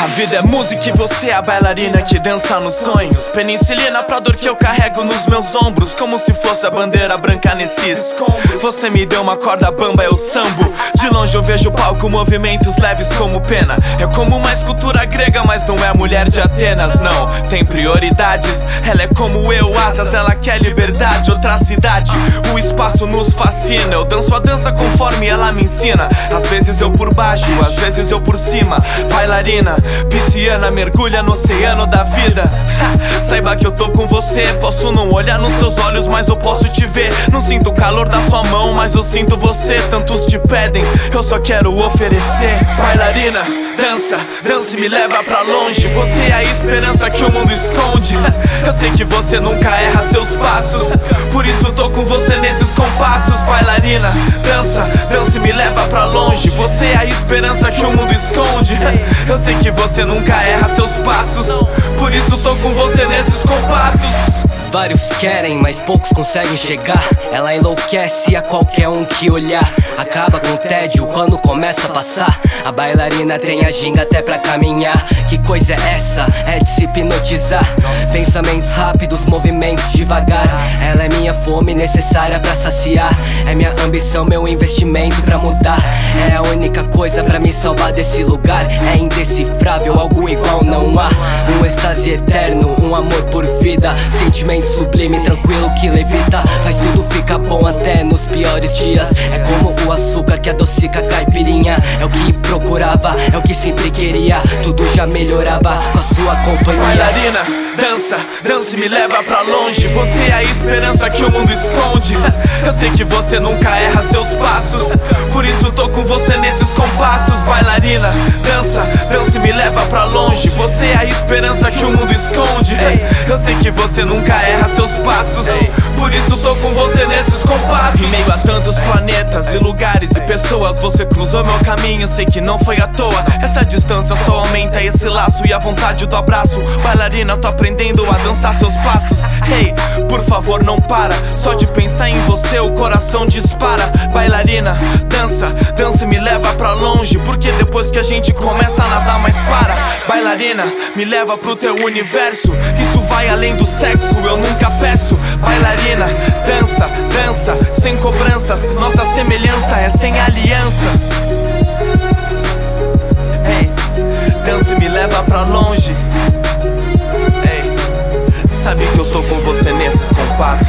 A vida é música e você é a bailarina que dança nos sonhos. Penicilina pra dor que eu carrego nos meus ombros, como se fosse a bandeira branca nesses escombros. Você me deu uma corda bamba, eu sambo. De longe eu vejo o palco, movimentos leves como pena. É como uma escultura grega, mas não é mulher de Atenas, não. Tem prioridades, ela é como eu, asas, ela quer liberdade. Outra cidade, o espaço nos fascina. Eu danço a dança conforme ela me ensina. Às vezes eu por baixo, às vezes eu por cima. Bailarina, pisciana, mergulha no oceano da vida. Saiba que eu tô com você. Posso não olhar nos seus olhos, mas eu posso te ver. Não sinto o calor da sua mão, mas eu sinto você. Tantos te pedem, eu só quero oferecer. Bailarina, dança, dança e me leva pra longe. Você é a esperança que o mundo esconde. Eu sei que você nunca erra seus passos, por isso tô com você nesses compassos. Bailarina, dança, dança e me leva pra longe. Você é a esperança que o mundo esconde. Eu sei que você nunca erra seus passos, por isso tô com você nesses compassos. Vários querem, mas poucos conseguem chegar. Ela enlouquece a qualquer um que olhar. Acaba com o tédio quando começa a passar. A bailarina tem a ginga até pra caminhar. Que coisa é essa? É de se hipnotizar. Pensamentos rápidos, movimentos devagar. Ela é minha fome necessária pra saciar. É minha ambição, meu investimento pra mudar. É a única coisa pra me salvar desse lugar. É indecifrável, algo igual não há. Um êxtase eterno, um amor por vida. Sentimento sublime, tranquilo que levita. Faz tudo ficar bom até nos piores dias. É como o açúcar que adocica a caipirinha. É o que procurava, é o que sempre queria. Tudo já melhorava com a sua companhia. Bailarina, dança, dança e me leva pra longe. Você é a esperança que o mundo esconde. Eu sei que você nunca erra seus passos, por isso tô com você nesses compassos. Bailarina, dança, dança e me leva pra longe. Você é a esperança que o mundo esconde. Eu sei que você nunca erra seus passos, por isso tô com você nesses compassos. Em meio a tantos planetas e lugares e pessoas, você cruzou meu caminho, sei que não foi à toa. Essa distância só aumenta esse laço e a vontade do abraço. Bailarina, tô aprendendo a dançar seus passos. Hey, por favor não para, só de pensar em você o coração dispara. Bailarina, dança, dança e me leva pra longe, porque depois que a gente começa nada mais para. Bailarina, me leva pro teu universo, isso vai além do sexo, eu nunca peço. Bailarina, dança, dança, sem cobranças, nossa semelhança é sem aliança. Hey, dança e me leva pra longe. Hey, sabe que eu tô com você nesses compassos.